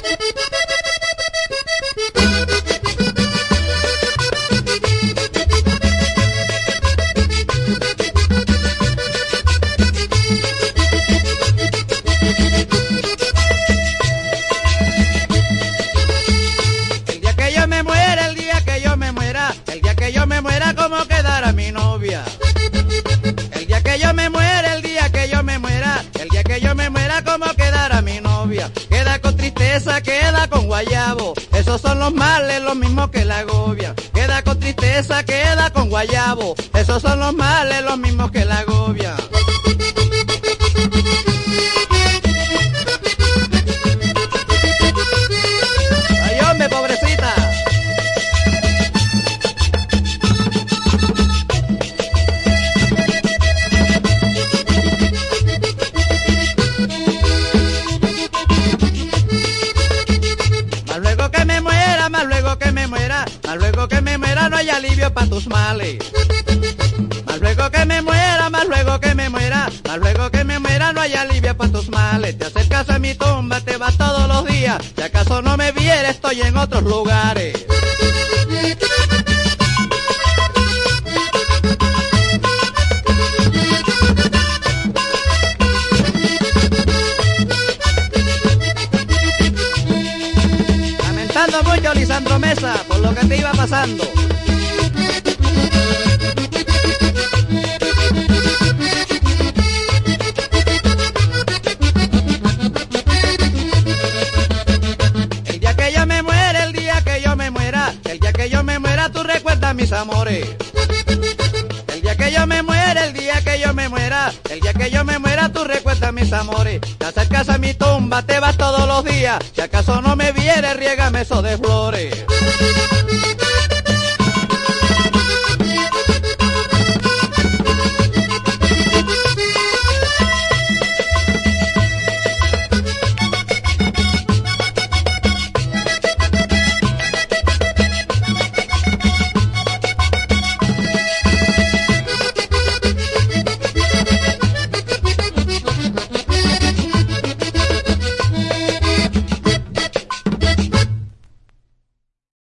¿Cómo quedará mi novia? El día que yo me muera, el día que yo me muera, el día que yo me muera, ¿cómo quedará mi novia? Queda con tristeza, queda con guayabo, esos son los males, los mismos que la agobia. Queda con tristeza, queda con guayabo, esos son los males, los mismos que la agobia. Ay, hombre, pobrecita. Más luego que me muera no hay alivio para tus males. Más luego que me muera, más luego que me muera, más luego que me muera no hay alivio para tus males. Te acercas a mi tumba, te vas todos los días, si acaso no me vieres estoy en otros lugares. Lamentando mucho, Lisandro Mesa, por lo que te iba pasando. El día que yo me muera, el día que yo me muera, el día que yo me muera, tú recuerdas mis amores. El día que yo me muera, el día que yo me muera, el día que yo me muera, tú recuerdas mis amores. Te acercas a mi tumba, te vas todos los días, si acaso no me vieres, riégame eso de flores.